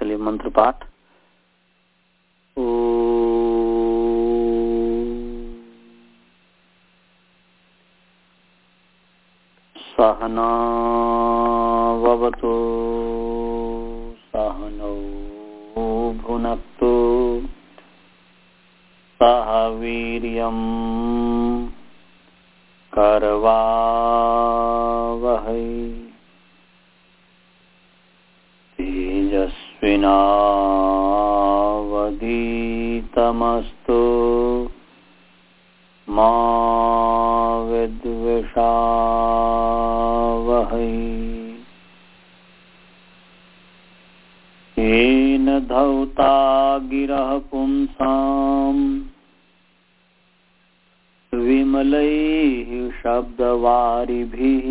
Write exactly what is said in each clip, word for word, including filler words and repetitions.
चलिए मंत्र पाठ। सहना ववतु सहनौ भुनक्तु सह वीर्यं करवावहै तेजस्विनावधीतमस्तु मा विद्विषावहै। येन धौता गिरः पुंसाम् विमलैः शब्दवारिभिः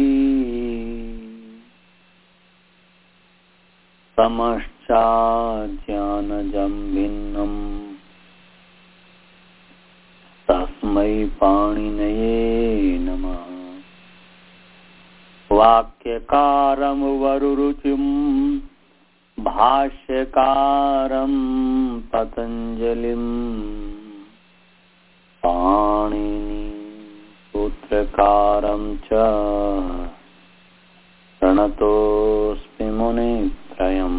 समश्चाज्ञानजं भिन्नम् तस्मै पाणिनये नमः। वाक्यकारं वरुरुचिं भाष्यकारं पतञ्जलिं पाणिनि सूत्रकारं च प्रणतोऽस्मि मुनित्रयम्।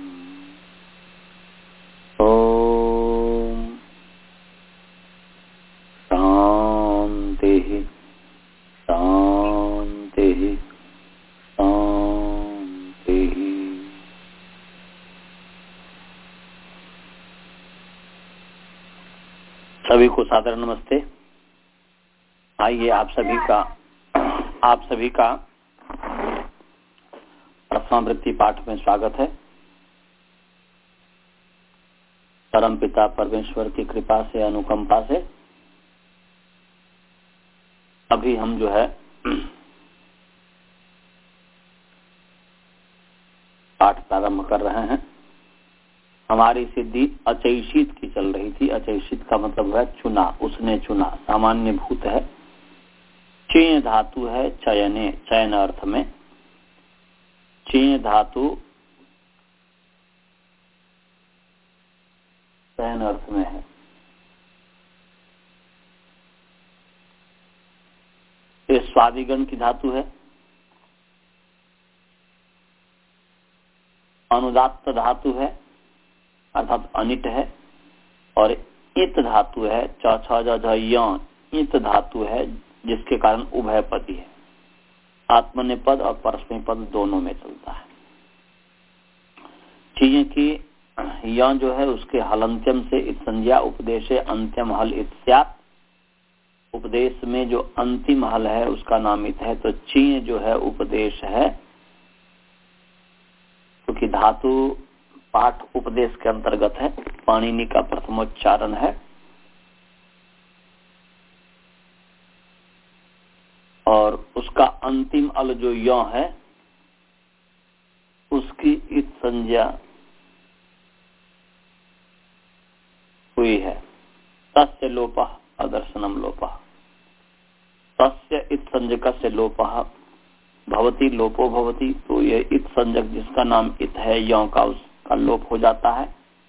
ओम शांति शांति शांति। सभी को सादर नमस्ते। आइए आप सभी का आप सभी का प्रथमावृत्ति पाठ में स्वागत है। परमपिता परमेश्वर की कृपा से, अनुकंपा से अभी हम जो है पाठ प्रारंभ कर रहे हैं। हमारी सिद्धि अचैषित की चल रही थी। अचैषित का मतलब है चुना, उसने चुना। सामान्य भूत है, चेय धातु है, चयने चयन अर्थ में। चेय धातु चयन अर्थ में है। ये स्वादिगण की धातु है। अनुदात्त धातु है अर्थात अनिट है। और इत धातु है, च छ ज झ य, इत धातु है जिसके कारण उभयपदी है। आत्मनेपद और परस्मैपद दोनों में चलता है। चीजें की य जो है उसके हलंत्यम से इत संज्ञा, उपदेशे अंत्यम हल इत स्यात्। उपदेश में जो अंतिम हल है उसका नाम इत है। तो चीय जो है उपदेश है, क्योंकि तो धातु पाठ उपदेश के अंतर्गत है। पाणिनि का प्रथमोच्चारण है। और उसका अंतिम अल जो य है उसकी इत संज्ञा हुई है। तस्य लोपः अदर्शनम लोपः। तस्य इत संज्ञकस्य लोपः भवति, लोपो भवति। तो ये इत संज्ञक जिसका नाम इत है, य का, उसका लोप हो जाता है।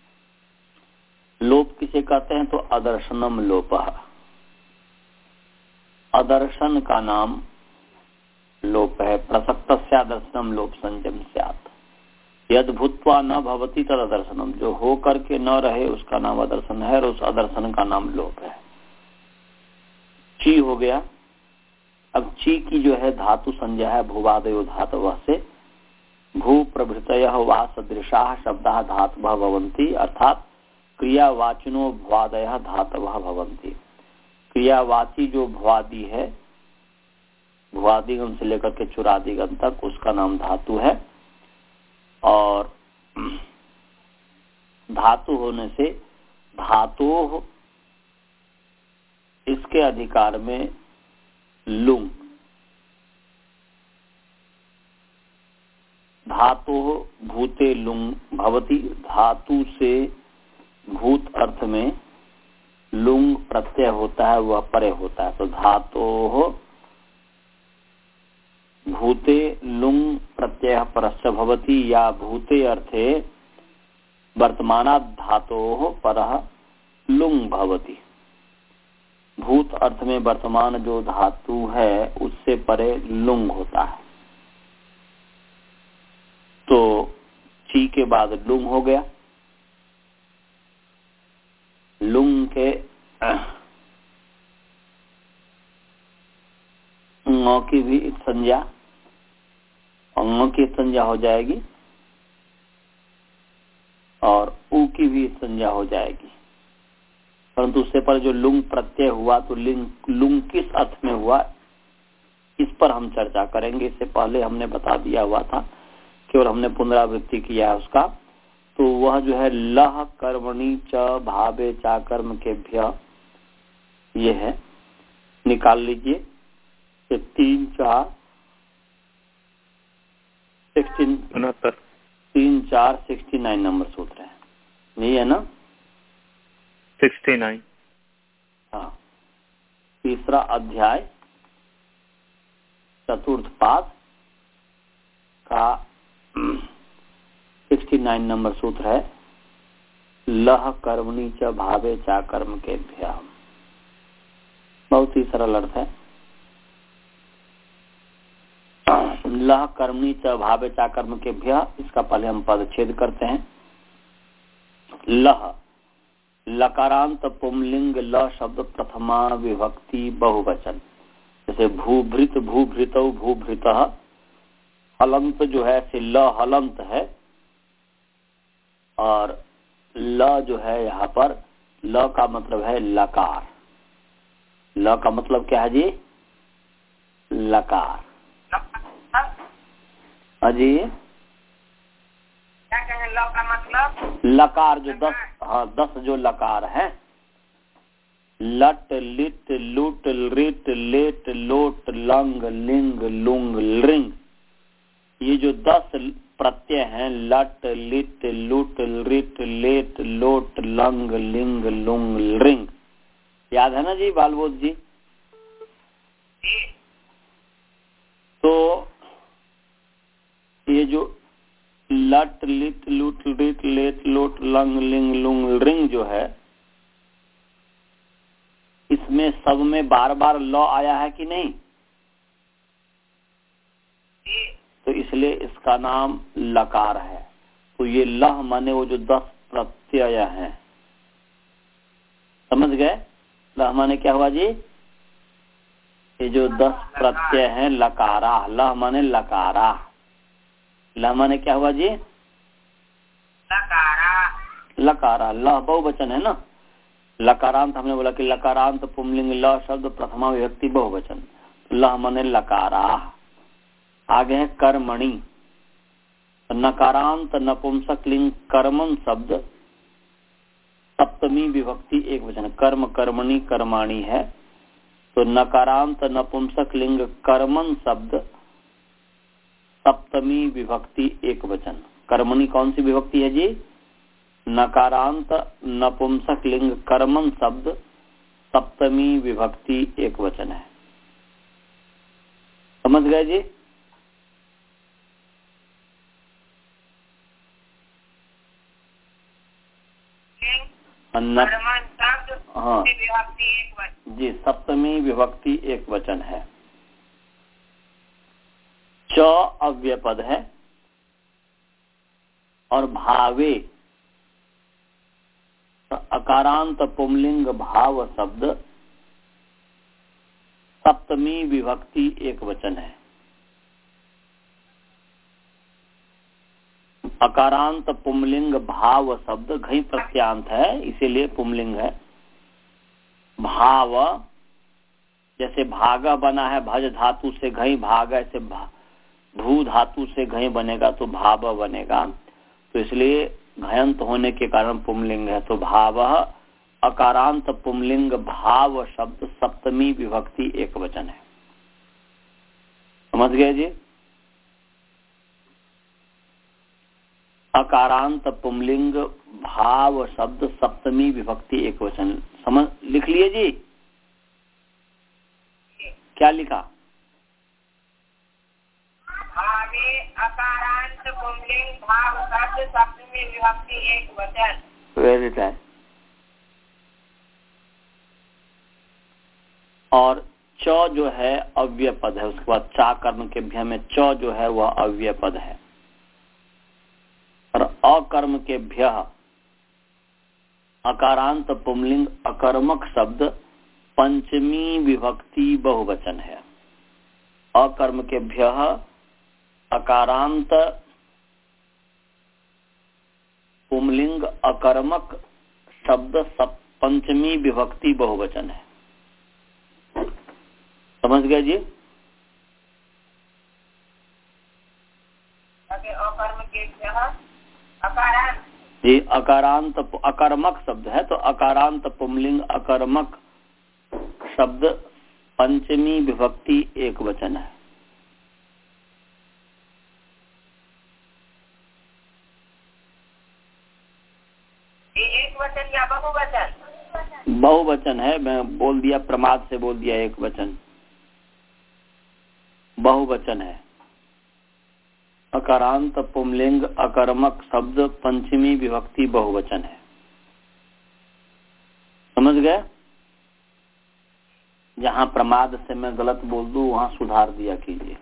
लोप किसे कहते हैं? तो अदर्शनम लोपः। अदर्शन का नाम लोप है। प्रसक्तस्य अदर्शनम लोप संजम स्यात्। यद भूत्वा न भवति तद अदर्शनम। जो हो करके न रहे उसका नाम अदर्शन है, और उस अदर्शन का नाम लोप है। ची हो गया। अब ची की जो है धातु संज्ञा है भूवादयो धातवः से। भू प्रभृतयः वा सदृशाः शब्दाः धातवः भवन्ति, अर्थात क्रियावाचिनो भ्वादयः धातवः भवन्ति। क्रियावाची जो भ्वादि है, भ्वादिगम से लेकर के चुरादिगम तक, उसका नाम धातु है। और धातु होने से धातु इसके अधिकार में लुंग। धातु भूते लुंग भवति। धातु से भूत अर्थ में लुंग प्रत्यय होता है, वह परे होता है। तो धातु भूते लुंग प्रत्यय परस्य भवति, या भूते अर्थे वर्तमानात् धातोः परः लुंग भवति। भूत अर्थ में वर्तमान जो धातु है उससे परे लुंग होता है। तो ची के बाद लुंग हो गया। लुंग के ङ की भी संज्ञा और ङ की संज्ञा हो जाएगी और ऊ की भी संज्ञा हो जाएगी, परंतु उससे पर जो लुंग प्रत्यय हुआ तो लिंग लुंग किस अर्थ में हुआ इस पर हम चर्चा करेंगे। इससे पहले हमने बता दिया हुआ था, केवल हमने पुनरावृत्ति किया है उसका। तो वह जो है लह कर्मणि च भावे चा कर्म के भ्य, ये है, निकाल लीजिए। ये तीन चार सिक्सटीन उनहत्तर तीन चार सिक्सटी नाइन नंबर सूत्र है, यही है ना? Sixty nine. हाँ, तीसरा अध्याय चतुर्थ पाद का सिक्सटी नाइन नंबर सूत्र है, लह कर्मणि च भावे चा कर्म के भ्य। बहुत ही सरल अर्थ है। लह कर्मणि च भावे चा कर्म के भ्य, इसका पहले हम पदच्छेद करते हैं। लह लकारांत पुंलिंग ल शब्द प्रथमा विभक्ति बहुवचन, जैसे भूभृत भूभृत भूभृतः। हलंत जो है से ल हलंत है और ल जो है यहाँ पर ल का मतलब है लकार। ल का मतलब क्या है जी? लकार। अजी क्या कहें ल का मतलब? लकार जो दस, हाँ दस जो लकार है, लट लिट लुट रिट लेट लोट लंग लिंग लुंग लिंग, ये जो दस प्रत्यय हैं, लट लिट लुट रिट लेट लोट लंग लिंग लुंग लिंग, याद है ना जी बालबोध जी? तो ये जो लट लिट लुट रिट लेट लोट लंग लिंग लुंग रिंग जो है, इसमें सब में बार बार ल आया है कि नहीं? तो इसलिए इसका नाम लकार है। तो ये लह माने वो जो दस प्रत्यय हैं, समझ गए? लह माने क्या हुआ जी? ये जो दस प्रत्यय हैं लकारा, लह माने लकारा। लह माने क्या हुआ जी? लकारा। लकारा, लह बहुवचन है ना। लकारांत हमने बोला कि लकारांत पुंलिंग ल शब्द प्रथमा विभक्ति बहुवचन, लह माने लकारा। आगे है कर्मणि, नकारांत नपुंसक लिंग कर्मन शब्द सप्तमी विभक्ति एक वचन, कर्म कर्मणि कर्माणि है। तो नकारांत नपुंसक लिंग कर्मन शब्द सप्तमी विभक्ति एक वचन। कर्मणि कौन सी विभक्ति है जी? नकारांत नपुंसक लिंग कर्मन शब्द सप्तमी विभक्ति एक वचन है। समझ गए जी? हाँ जी, सप्तमी विभक्ति एक वचन है। च अव्यय पद है और भावे अकारांत पुंलिंग भाव शब्द सप्तमी विभक्ति एक वचन है। अकारांत पुंलिंग भाव शब्द घई प्रत्यांत है, इसीलिए पुंलिंग है। भाव जैसे भाग बना है भज धातु से घई भाग, ऐसे भू धातु से घई बनेगा तो भाव बनेगा, तो इसलिए घयंत होने के कारण पुंलिंग है। तो भाव अकारांत पुंलिंग भाव शब्द सप्तमी विभक्ति एक वचन है। समझ गए जी? अकारांत पुंलिंग भाव शब्द सप्तमी विभक्ति एक वचन, समझ लिख लिए जी? क्या लिखा? भावे अकारांत अकारांत पुंलिंग भाव शब्द सप्तमी विभक्ति एक वचन। Very nice. और च जो है अव्यय पद है, उसके बाद चा कर्म के भ्य में च जो है वह अव्यय पद है। और अकर्म के भ्य अकारांत पुंलिंग अकर्मक शब्द पंचमी विभक्ति बहुवचन है। अकर्म के भ्य अकारांत पुंलिंग अकर्मक शब्द पंचमी विभक्ति बहुवचन है। समझ गए जी? अकर्म के अकारांत जी अकारांत अकर्मक शब्द है, तो अकारांत पुंलिंग अकर्मक शब्द पंचमी विभक्ति एक वचन है। एक वचन या बहुवचन? बहुवचन है, मैं बोल दिया, प्रमाद से बोल दिया एक वचन। बहुवचन है। अकारांत पुंलिंग अकर्मक शब्द पंचमी विभक्ति बहुवचन है। समझ गए? जहां प्रमाद से मैं गलत बोल दूं वहां सुधार दिया कीजिए।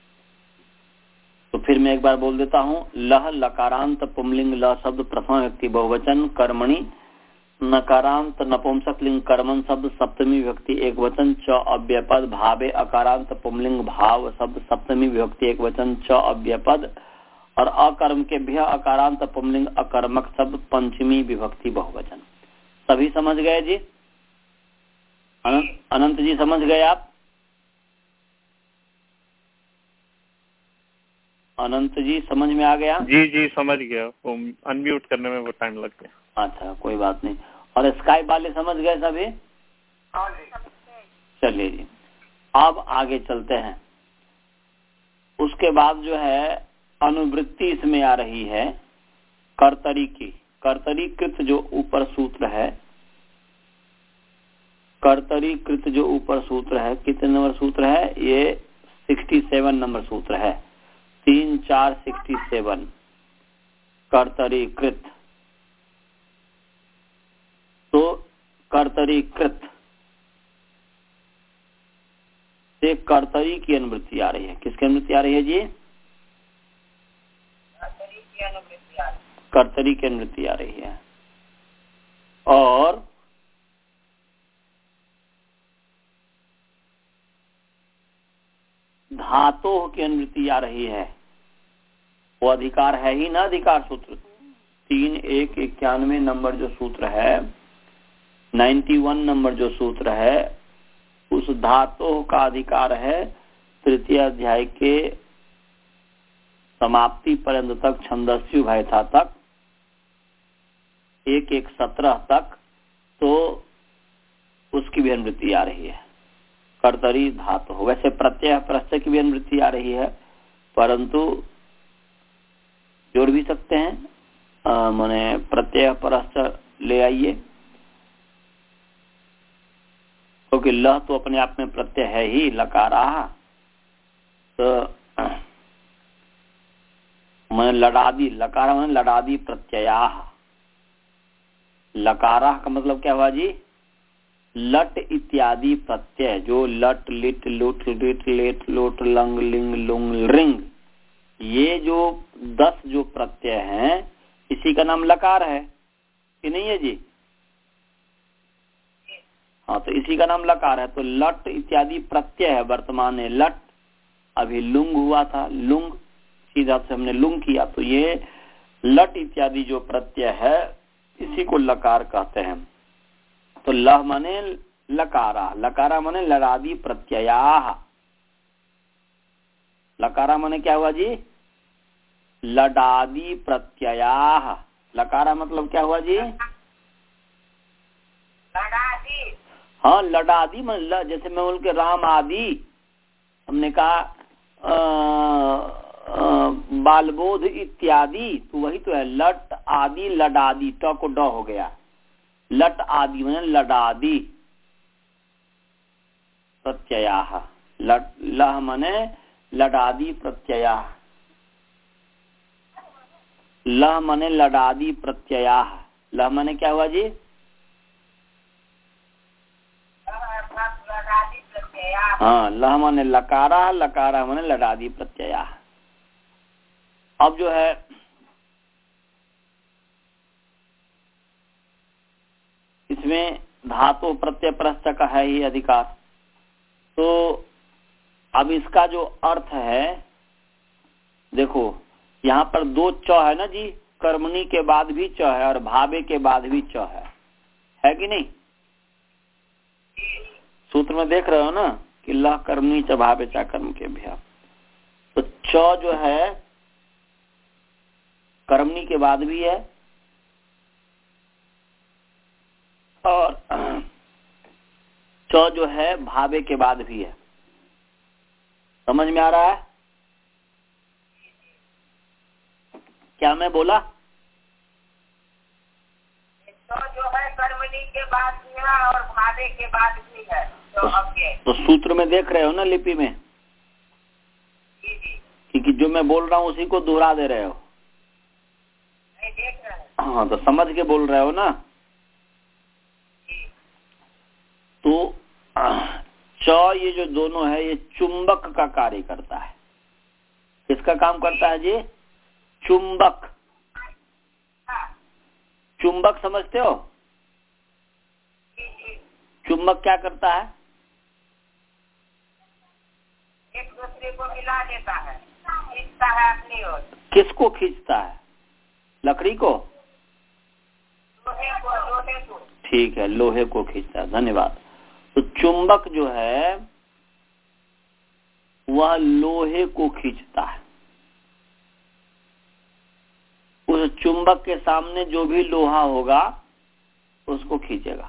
तो फिर मैं एक बार बोल देता हूं। लह लकारांत पुंलिंग ल शब्द प्रथम व्यक्ति बहुवचन कर्मणि। नकारांत नपुंसक लिंग कर्मन शब्द सप्तमी विभक्ति एक वचन च अव्ययपद। भावे अकारांत पुंलिंग भाव शब्द सप्तमी विभक्ति एक वचन च अव्ययपद। और अकर्म के भ्य अकारांत पुंलिंग अकर्मक शब्द पंचमी विभक्ति बहुवचन। सभी समझ गए जी? अनंत, अनंत जी समझ गए आप? अनंत जी समझ में आ गया? जी जी समझ गया। वो अनम्यूट करने में वो टाइम लग गया। अच्छा कोई बात नहीं। और स्काइप वाले समझ गए सभी? चलिए जी अब आगे चलते हैं। उसके बाद जो है अनुवृत्ति इसमें आ रही है कर्तरी की। कर्तरीकृत जो ऊपर सूत्र है, कर्तरीकृत जो ऊपर सूत्र है, कितने नंबर सूत्र है ये? सिक्सटी सेवन नंबर सूत्र है। तीन चार सिक्सटी सेवन कर्तरीकृत। तो कर्तरीकृत से कर्तरी की अनुवृत्ति आ रही है। किसकी अनुवृत्ति आ रही है जी? कर्तरी की अनुवृत्ति आ रही है। और धातु की अनुवृत्ति आ रही है। वो अधिकार है ही ना, अधिकार सूत्र तीन एक इक्यानवे नंबर जो सूत्र है, नाइन्टी वन नंबर जो सूत्र है, उस धातु का अधिकार है तृतीय अध्याय के समाप्ति पर्यंत तक, छंदस्यु भयथा तक, एक एक सत्रह तक। तो उसकी भी अनुवृत्ति आ रही है कर्तरी धातु। वैसे प्रत्यय प्रत्यय की भी अनुवृत्ति आ रही है, परंतु जोड़ भी सकते हैं। माने प्रत्यय परस्त ले आइए, क्योंकि तो लह तो अपने आप में प्रत्यय है ही, लकारा। तो मैं लडादी, लकारा मैंने लडादी प्रत्यया। लकारा का मतलब क्या हुआ जी? लट इत्यादि प्रत्यय, जो लट लिट लुट लिट लेट लोट लंग लिंग लुंग रिंग, ये जो दस जो प्रत्यय हैं इसी का नाम लकार है कि नहीं है जी? हाँ, तो इसी का नाम लकार है। तो लट इत्यादि प्रत्यय है वर्तमान में। लट अभी लुंग हुआ था, लुंग सीधा से हमने लुंग किया, तो ये लट इत्यादि जो प्रत्यय है इसी को लकार कहते हैं। तो लह माने लकारा, लकारा माने लडादी प्रत्यया। लकारा माने क्या हुआ जी? लडादी प्रत्यया। लकारा मतलब क्या हुआ जी? लडादी। हाँ, लडादी मतलब जैसे मैं बोल के राम आदि, हमने कहा बालबोध इत्यादि, तो वही तो है। लट आदि लडादी, ट को ड हो गया। लट आदि माने लडादी प्रत्यया। लट लह माने लडादी प्रत्यया। लह मने लडादी प्रत्यया। लह मने क्या हुआ जी? हाँ, लह मने लकारा, लकारा मने लडादी प्रत्यया। अब जो है इसमें धातु प्रत्यय प्रश्च का है ही अधिकार। तो अब इसका जो अर्थ है, देखो यहाँ पर दो च है ना जी, कर्मणी के बाद भी च है और भावे के बाद भी च है, है कि नहीं? सूत्र में देख रहे हो ना कि लह कर्मणी च भावे चा कर्म के भ्या। तो च जो है कर्मणी के बाद भी है और च जो है भावे के बाद भी है। समझ में आ रहा है क्या मैं बोला? तो जो है कर्मणी के बाद भी है और भावे के बाद भी है। तो, तो, तो सूत्र में देख रहे हो ना लिपि में, क्योंकि जो मैं बोल रहा हूँ उसी को दोहरा दे रहे हो। नहीं देख रहे हैं। हाँ, तो समझ के बोल रहे हो ना। तो च ये जो दोनों है ये चुंबक का कार्य करता है। किसका काम करता है जी? चुंबक। चुंबक समझते हो? चुंबक क्या करता है? एक दूसरे को मिला देता है, खींचता है अपनी ओर। किसको खींचता है? लकड़ी को? लोहे को, लोहे को। ठीक है, लोहे को खींचता है। धन्यवाद। तो चुंबक जो है वह लोहे को खींचता है। उस चुंबक के सामने जो भी लोहा होगा उसको खींचेगा।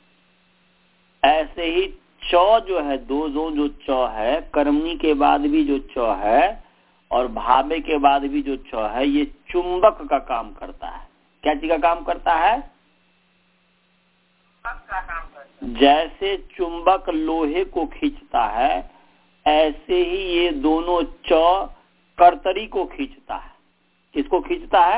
ऐसे ही च जो है, दो दो जो च है, कर्मणी के बाद भी जो च है और भावे के बाद भी जो च है, ये चुंबक का काम करता है। क्या चीज का काम करता है? का काम करता है। जैसे चुंबक लोहे को खींचता है, ऐसे ही ये दोनों च कर्तरी को खींचता है। किसको खींचता है?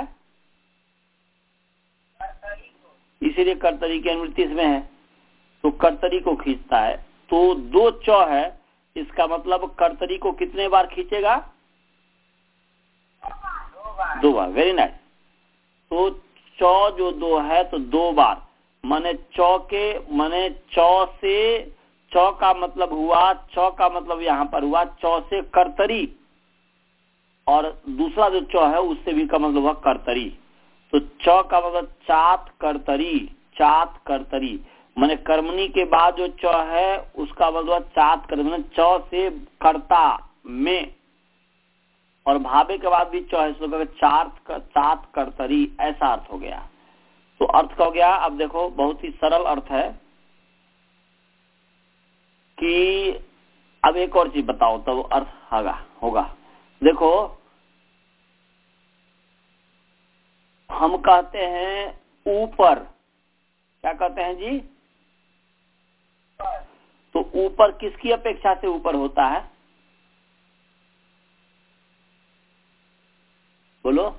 कर्तरी को। इसीलिए कर्तरी की अनुवृत्ति इसमें है। तो कर्तरी को खींचता है। तो दो च है, इसका मतलब कर्तरी को कितने बार खींचेगा? दो बार। दो बार। Very nice. तो च जो दो है तो दो बार, माने च के माने च से च का मतलब हुआ, च का मतलब यहाँ पर हुआ च से कर्तरी, और दूसरा जो च है उससे भी का मतलब हुआ कर्तरी। तो च का मतलब चात कर्तरी, चात कर्तरी माने कर्मणी के बाद जो च है उसका मतलब चात कर्तरी, माने च से कर्ता में, और भावे के बाद भी च है इसलिए चात चात कर्तरी, ऐसा अर्थ हो गया। तो अर्थ का हो गया। अब देखो बहुत ही सरल अर्थ है कि अब एक और चीज बताओ तब तो अर्थ होगा होगा देखो, हम कहते हैं ऊपर, क्या कहते हैं जी? तो ऊपर किसकी अपेक्षा से ऊपर होता है? बोलो,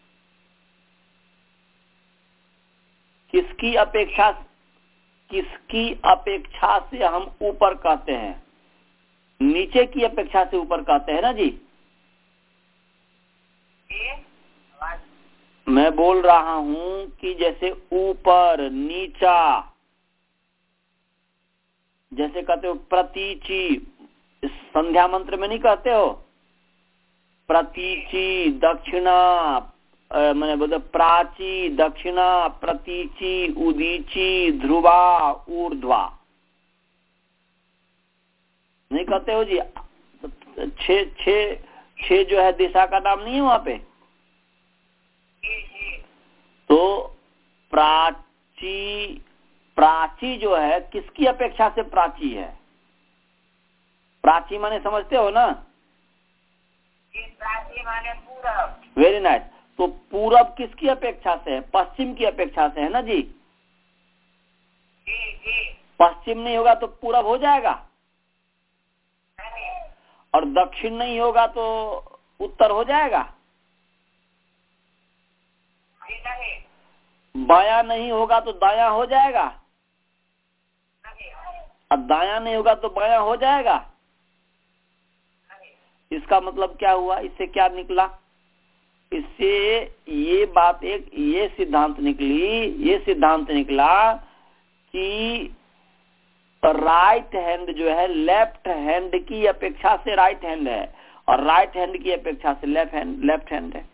किसकी अपेक्षा, किसकी अपेक्षा से हम ऊपर कहते हैं? नीचे की अपेक्षा से ऊपर कहते हैं ना जी। मैं बोल रहा हूं कि जैसे ऊपर, नीचा, जैसे कहते हो प्रतीचि, संध्या मंत्र में नहीं कहते हो प्रतीचि, दक्षिणा, मैंने बोलते प्राची, दक्षिणा, प्रतीचि, उदीची, ध्रुवा, ऊर्ध्वा, नहीं कहते हो जी? छह छह छह जो है दिशा का नाम नहीं है वहां पे? तो प्राची, प्राची जो है किसकी अपेक्षा से प्राची है? प्राची माने समझते हो ना? प्राची माने पूरब। Very nice. तो पूरब किसकी अपेक्षा से है? पश्चिम की अपेक्षा से है ना जी? जी जी। पश्चिम नहीं होगा तो पूरब हो जाएगा, और दक्षिण नहीं होगा तो उत्तर हो जाएगा। नहीं बायां नहीं होगा तो दायां हो जाएगा, नहीं अब दायां नहीं होगा तो बायां हो जाएगा। नहीं इसका मतलब क्या हुआ, इससे क्या निकला, इससे ये बात एक ये सिद्धांत निकली, ये सिद्धांत निकला कि राइट हैंड जो है लेफ्ट हैंड की अपेक्षा से राइट हैंड है और राइट हैंड की अपेक्षा से लेफ्ट हैंड लेफ्ट हैंड है।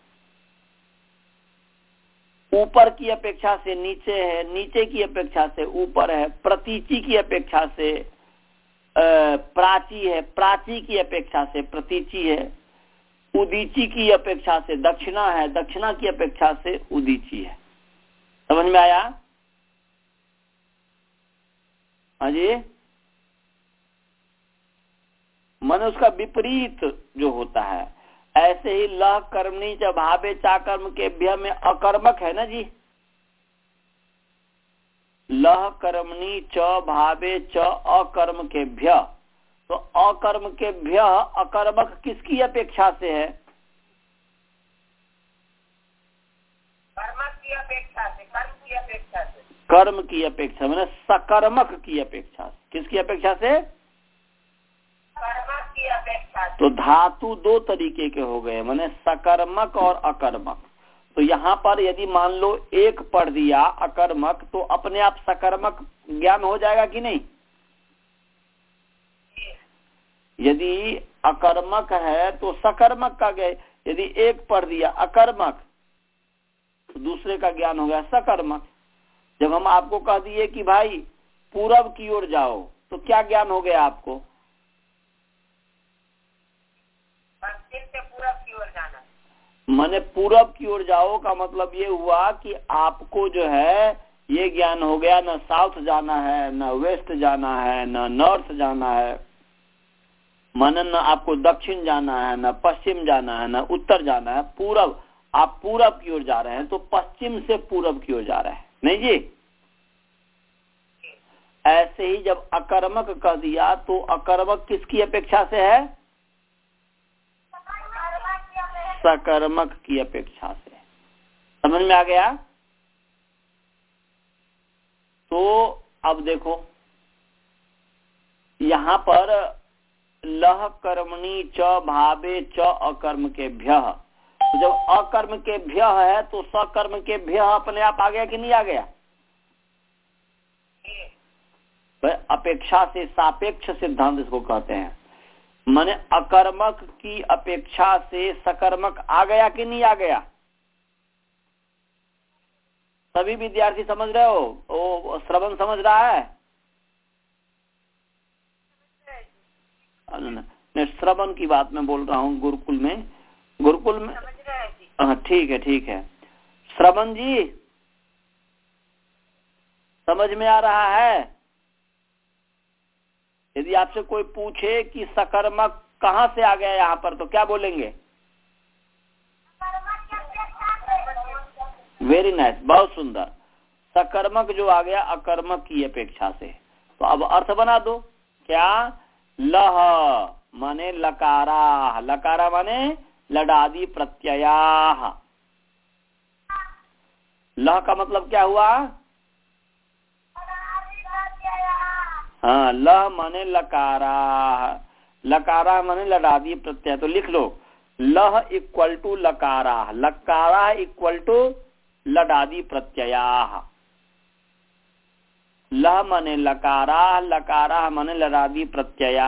ऊपर की अपेक्षा से नीचे है, नीचे की अपेक्षा से ऊपर है, प्रतीची की अपेक्षा से प्राची है, प्राची की अपेक्षा से प्रतीची है, उदीची की अपेक्षा से दक्षिणा है, दक्षिणा की अपेक्षा से उदीची है। समझ में आया? हाँ जी, मन उसका विपरीत जो होता है। ऐसे ही लह कर्मणी च भावे चाकर्म के भ्य में अकर्मक है ना जी, लह कर्मणी च भावे च अकर्म के भ्य, तो अकर्म के भ्य अकर्मक किसकी अपेक्षा से है? कर्म की अपेक्षा से, कर्म की अपेक्षा से, कर्म की अपेक्षा मैंने सकर्मक की अपेक्षा से। किसकी अपेक्षा से? कर्म की अपेक्षा से। तो धातु दो तरीके के हो गए, मैंने सकर्मक और अकर्मक। तो यहाँ पर यदि मान लो एक पढ़ दिया अकर्मक तो अपने आप सकर्मक ज्ञान हो जाएगा कि नहीं? यदि अकर्मक है तो सकर्मक का गए, यदि एक पढ़ दिया अकर्मक तो दूसरे का ज्ञान हो गया सकर्मक। जब हम आपको कह दिए कि भाई पूरब की ओर जाओ तो क्या ज्ञान हो गया आपको? पश्चिम से पूरब की ओर जाना। माने पूरब की ओर जाओ का मतलब ये हुआ कि आपको जो है ये ज्ञान हो गया, न साउथ जाना है, न वेस्ट जाना है, न नॉर्थ जाना है, माने न आपको दक्षिण जाना है, न पश्चिम जाना है, न उत्तर जाना है, पूरब। आप पूरब की ओर जा रहे हैं तो पश्चिम से पूरब की ओर जा रहे हैं, नहीं जी? ऐसे ही जब अकर्मक कह दिया तो अकर्मक किसकी अपेक्षा से है? सकर्मक की अपेक्षा से। समझ में आ गया? तो अब देखो यहां पर लह कर्मणी च भावे च अकर्म के भ्य, तो जब अकर्म के भ्य है तो सकर्म के भ्य अपने आप आ गया कि नहीं आ गया? तो अपेक्षा से सापेक्ष सिद्धांत इसको कहते हैं। माने अकर्मक की अपेक्षा से सकर्मक आ गया कि नहीं आ गया? सभी विद्यार्थी समझ रहे हो? ओ श्रवण समझ रहा है? नहीं, श्रवण की बात मैं बोल रहा हूँ। गुरुकुल में गुरुकुल में हाँ ठीक है ठीक है। श्रवण जी समझ में आ रहा है? यदि आपसे कोई पूछे कि सकर्मक कहाँ से आ गया यहाँ पर तो क्या बोलेंगे? वेरी नाइस, बहुत सुंदर। सकर्मक जो आ गया अकर्मक की अपेक्षा से। तो अब अर्थ बना दो क्या? लह माने लकारा, लकारा माने लडादि प्रत्यया। लह का मतलब क्या हुआ? हाँ, लह माने लकारा, लकारा माने लडादि प्रत्यय। तो लिख लो लह इक्वल टू लकारा, लकारा इक्वल टू लडादि प्रत्यया। लह माने लकारा, लकारा माने लडादि प्रत्यया।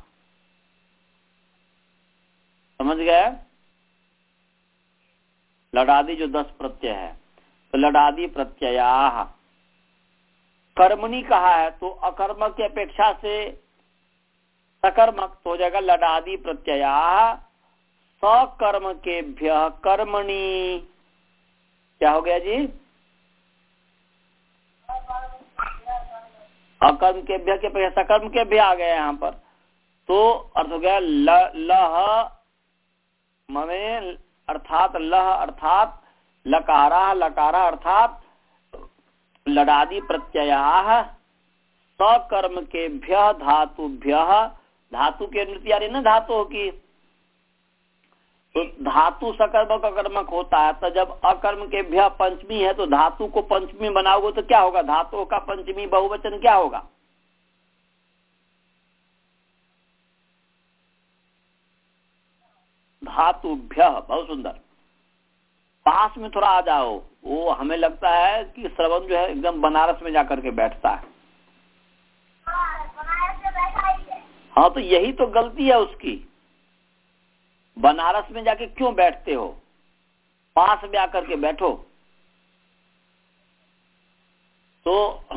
समझ गए? लडादि जो दस प्रत्यय है तो लडादि प्रत्यया। कर्मणि कहा है तो अकर्मक की अपेक्षा से सकर्मक तो हो जाएगा लडादि प्रत्यया। सकर्म के भ्य कर्मणि क्या हो गया जी? अकर्म के भ्य के अपेक्षा सकर्म के भ्य आ गया यहाँ पर। तो अर्थ हो गया लह मने अर्थात लह अर्थात लकारा, लकारा अर्थात लडादि प्रत्यया। सकर्म के भ्य धातुभ्य, धातु के अनुवृत्ति आ रही ना धातु की, तो धातु सकर्मक अकर्मक होता है, तो जब अकर्म के भ्य पंचमी है तो धातु को पंचमी बनाओगे तो क्या होगा? धातु का पंचमी बहुवचन क्या होगा? धातुभ्य। बहुत सुंदर। पास में थोड़ा आ जाओ, वो हमें लगता है कि श्रवण जो है एकदम बनारस में जाकर के बैठता है। हाँ, तो यही तो गलती है उसकी। बनारस में जाके क्यों बैठते हो? पास में आकर के बैठो। तो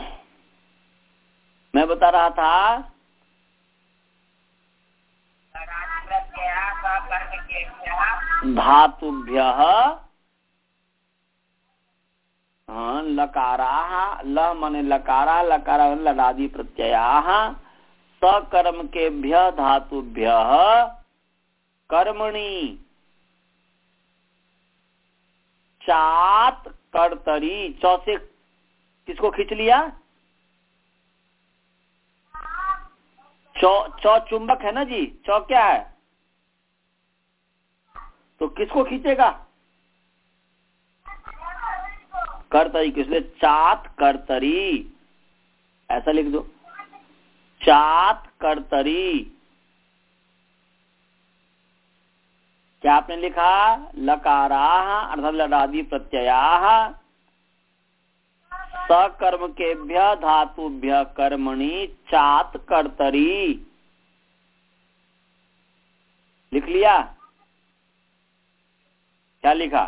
मैं बता रहा था धातुभ्य लकारा, ल माने लकारा, लकारा लडादि प्रत्यया, सकर्म के भ्य धातुभ्य कर्मणि चात कर्तरी। चौ से किसको खींच लिया? चौ, चौ चुंबक है ना जी। चौ क्या है? तो किसको खींचेगा? कर्तरी। किसलिए? चात कर्तरी, ऐसा लिख दो। चात कर्तरी। क्या आपने लिखा? लकारा अर्थात लडादि प्रत्यया, सकर्म के भ्य धातुभ्य कर्मणि चात कर्तरी। लिख लिया? क्या लिखा?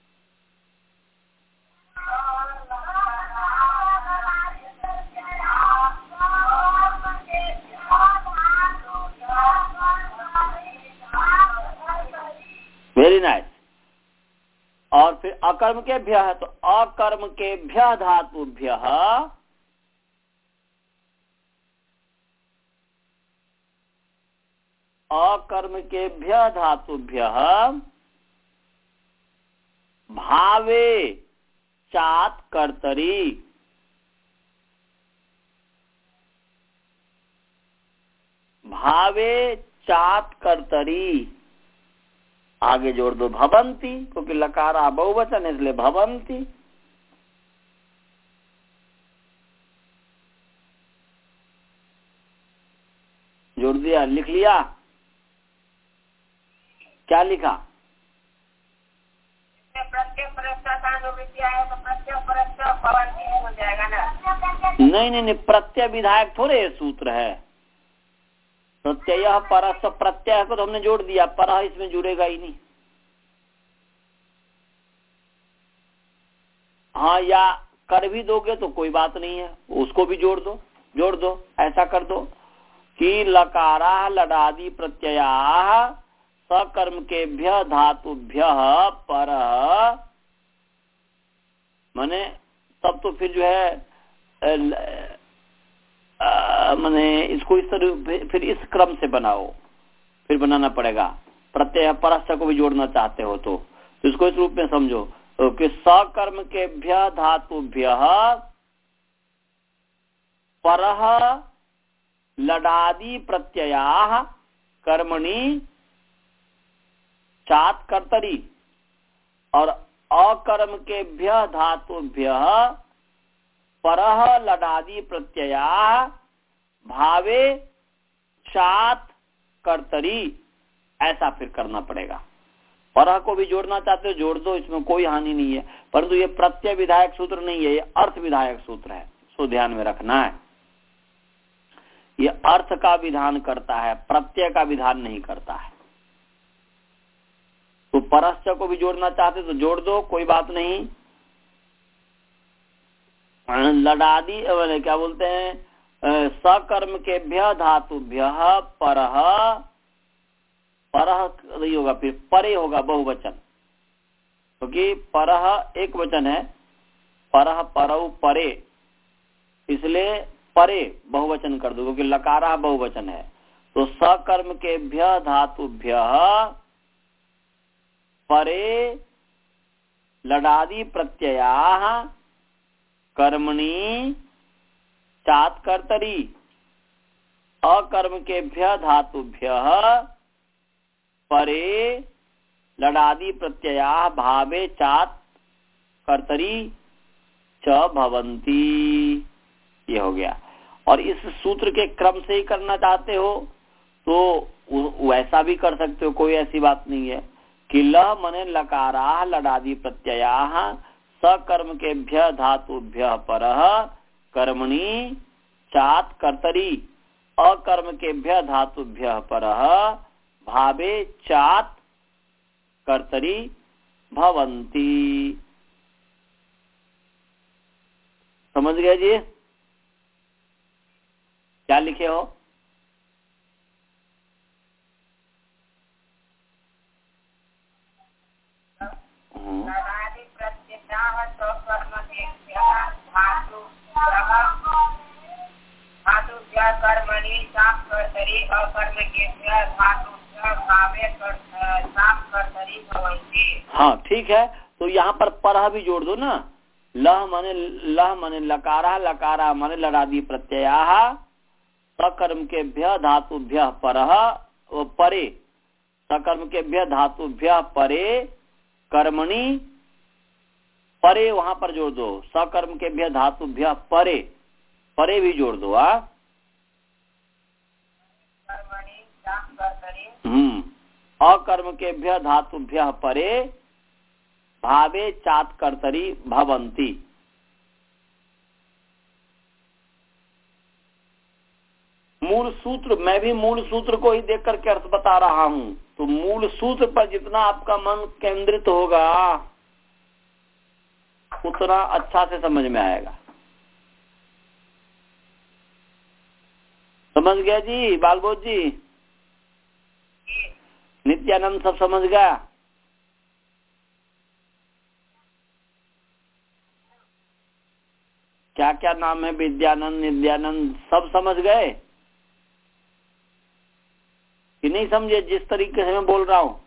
Very nice. और फिर अकर्म के भ्य है तो अकर्म के भ्य धातुभ्य अकर्म के भ्य धातुभ्य भावे चात कर्तरी। भावे चात कर्तरी। आगे जोड़ दो भवंती, क्योंकि लकारा बहुवचन है इसलिए भवंती। जोड़ दिया? लिख लिया? क्या लिखा? प्रत्यय परस्पर है तो प्रत्यय परस्पर भवंती हो जाएगा ना? नहीं नहीं नहीं, प्रत्यय विधायक थोड़े ये सूत्र है। प्रत्यय परस्पर, प्रत्यय को तो हमने जोड़ दिया, पर इसमें जुड़ेगा ही नहीं। हाँ, या कर भी दोगे तो कोई बात नहीं है, उसको भी जोड़ दो। जोड़ दो, ऐसा कर दो कि लकारा लडादि प्रत्यया सकर्म के भ्य धातुभ्य पर, माने तब तो फिर जो है माने इसको इस तरह फिर इस क्रम से बनाओ, फिर बनाना पड़ेगा। प्रत्यय परस्य को भी जोड़ना चाहते हो तो इसको इस रूप में समझो कि सकर्म के भ्य धातुभ्य परः लडादि प्रत्यया कर्मणि चात कर्तरी, और अकर्म के भ्य धातुभ्य परः लडादि प्रत्यया भावे चात कर्तरी। ऐसा फिर करना पड़ेगा। परः को भी जोड़ना चाहते हो जोड़ दो, इसमें कोई हानि नहीं है, परंतु ये प्रत्यय विधायक सूत्र नहीं है, ये अर्थ विधायक सूत्र है, सो ध्यान में रखना है। ये अर्थ का विधान करता है, प्रत्यय का विधान नहीं करता है। तो परस्य को भी जोड़ना चाहते तो जोड़ दो, कोई बात नहीं। लडादि क्या बोलते हैं? सकर्म के भ्य धातुभ्य परः, परः नहीं होगा, फिर परे होगा बहुवचन, क्योंकि परः एक वचन है, परः परौ परे, इसलिए परे बहुवचन कर दो, क्योंकि लकारा बहुवचन है। तो सकर्म के भ्य धातुभ्य परे लडादि प्रत्यया कर्मणि चात कर्तरी, अकर्म के भ्य धातुभ्य परे लडादि प्रत्यया भावे चात कर्तरी च भवन्ति। ये हो गया। और इस सूत्र के क्रम से ही करना चाहते हो तो वैसा भी कर सकते हो, कोई ऐसी बात नहीं है कि ल मने लकारा लडादि प्रत्यया सकर्म के भ्य धातुभ्य परः कर्मणि चात कर्तरी अकर्म के भ्य धातुभ्य परः भावे चात कर्तरी भवन्ति। समझ गए जी? क्या लिखे हो? हाँ ठीक है, तो यहाँ पर परह भी जोड़ दो ना। लह माने लह माने लकारा लकारा माने लडादि प्रत्यया सकर्म के भ्य धातुभ्य परह परे सकर्म के भ्य धातुभ्य परे कर्मणि परे वहां पर जोड़ दो। सकर्म के भ्य धातुभ्य परे परे भी जोड़ दो। आ हम्म अकर्म के भ्य धातुभ्य परे भावे चात कर्तरी भवन्ति। मूल सूत्र, मैं भी मूल सूत्र को ही देख करके अर्थ बता रहा हूं, तो मूल सूत्र पर जितना आपका मन केंद्रित होगा उतना अच्छा से समझ में आएगा। समझ गया जी बालबोध जी? नित्यानंद सब समझ गया? क्या क्या नाम है? विद्यानंद नित्यानंद सब समझ गए कि नहीं समझे? जिस तरीके से मैं बोल रहा हूं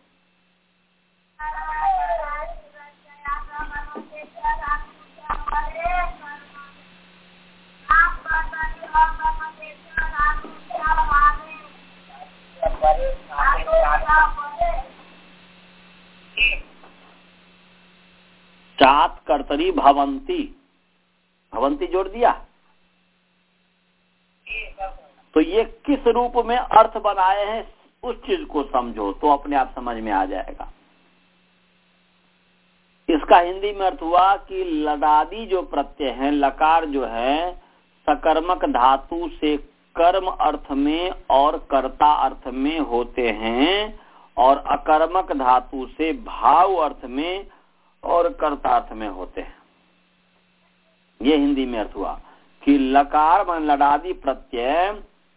चात कर्तरी भवन्ति, भवन्ति जोड़ दिया। तो ये किस रूप में अर्थ बनाए हैं उस चीज को समझो तो अपने आप समझ में आ जाएगा। इसका हिंदी में अर्थ हुआ कि लडादि जो प्रत्यय है, लकार जो है सकर्मक धातु से कर्म अर्थ में और कर्ता अर्थ में होते हैं और अकर्मक धातु से भाव अर्थ में और कर्ता अर्थ में होते हैं। ये हिंदी में अर्थ हुआ कि लकार मान लडादि प्रत्यय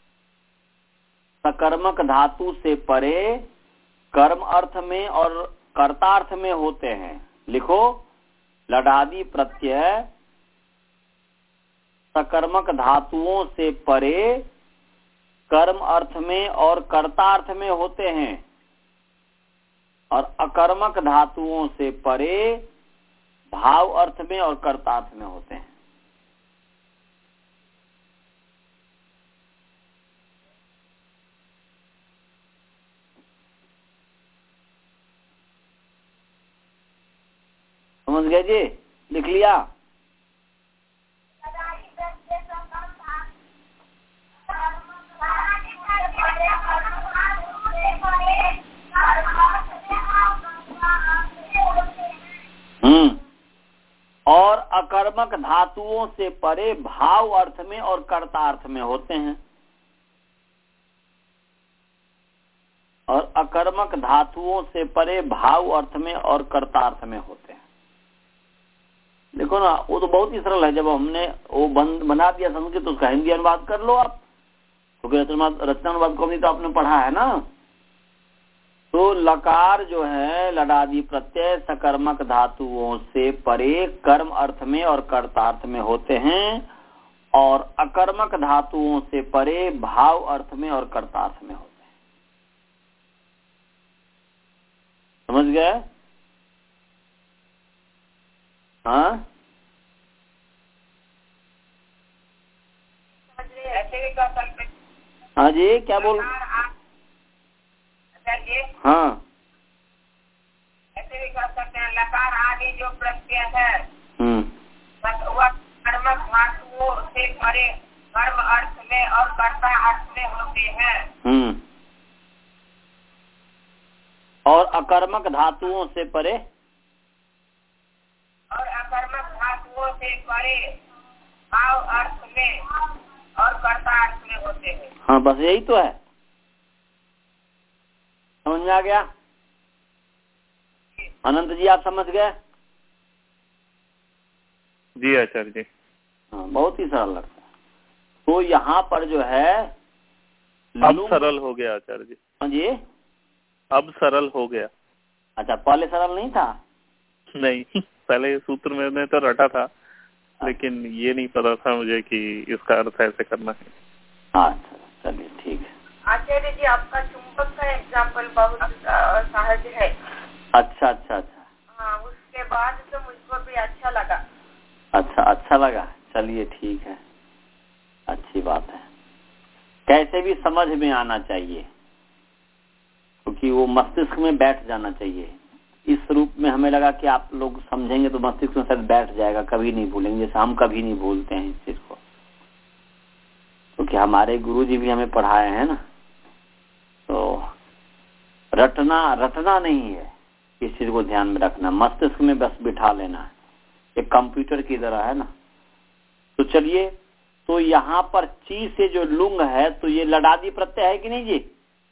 सकर्मक धातु से परे कर्म अर्थ में और कर्ता अर्थ में होते हैं। लिखो, लडादि प्रत्यय सकर्मक धातुओं से परे कर्म अर्थ में और कर्ता अर्थ में होते हैं और अकर्मक धातुओं से परे भाव अर्थ में और कर्ता अर्थ में होते हैं। समझ गए जी? लिख लिया? हम्म और अकर्मक धातुओं से परे भाव अर्थ में और कर्ता अर्थ में होते हैं और अकर्मक धातुओं से परे भाव अर्थ में और कर्ता अर्थ में होते हैं। देखो ना, वो तो बहुत ही सरल है। जब हमने वो बंद बना दिया संस्कृत तो उसका हिंदी अनुवाद कर लो आप, क्योंकि तो रचनानुवाद को भी तो आपने पढ़ा है ना। तो लकार जो है लडादि प्रत्यय सकर्मक धातुओं से परे कर्म अर्थ में और कर्ता अर्थ में होते हैं और अकर्मक धातुओं से परे भाव अर्थ में और कर्ता अर्थ में होते हैं। समझ गए? हाँ हाँ जी, क्या बोल? हाँ ऐसे भी कर सकते हैं, लकार आदि जो प्रत्यय है हम्म वह कर्मक धातुओं से परे कर्म अर्थ में और कर्ता अर्थ में होते हैं। हम्म और अकर्मक धातुओं से परे और अकर्मक धातुओं से परे भाव अर्थ में और कर्ता अर्थ में होते हैं। हाँ, बस यही तो है। समझ में आ गया? अनंत जी आप समझ गए? जी आचार्य जी। हाँ, बहुत ही सरल लगता है। तो यहाँ पर जो है अब सरल हो गया आचार्य जी। हाँ जी, अब सरल हो गया। अच्छा, पहले सरल नहीं था? नहीं, पहले सूत्र मैंने तो रटा था, लेकिन ये नहीं पता था मुझे कि इसका अर्थ ऐसे करना है। अच्छा, चलिए ठीक है। आचार्य जी, आपका चुंबक का एग्जाम्पल बहुत सहज है। अच्छा अच्छा अच्छा। हाँ, उसके बाद तो मुझको भी अच्छा लगा। अच्छा अच्छा लगा, चलिए ठीक है, अच्छी बात है। कैसे भी समझ में आना चाहिए, क्योंकि वो मस्तिष्क में बैठ जाना चाहिए। इस रूप में हमें लगा कि आप लोग समझेंगे तो मस्तिष्क में शायद बैठ जाएगा, कभी नहीं भूलेंगे, जैसे हम कभी नहीं भूलते हैं इस चीज को, क्योंकि हमारे गुरुजी भी हमें पढ़ाए हैं ना। तो रटना रटना नहीं है, इस चीज को ध्यान में रखना, मस्तिष्क में बस बिठा लेना है, एक कंप्यूटर की तरह है ना। तो चलिए, तो यहाँ पर ची से जो लुंग है, तो ये लडादी प्रत्यय है कि नहीं जी?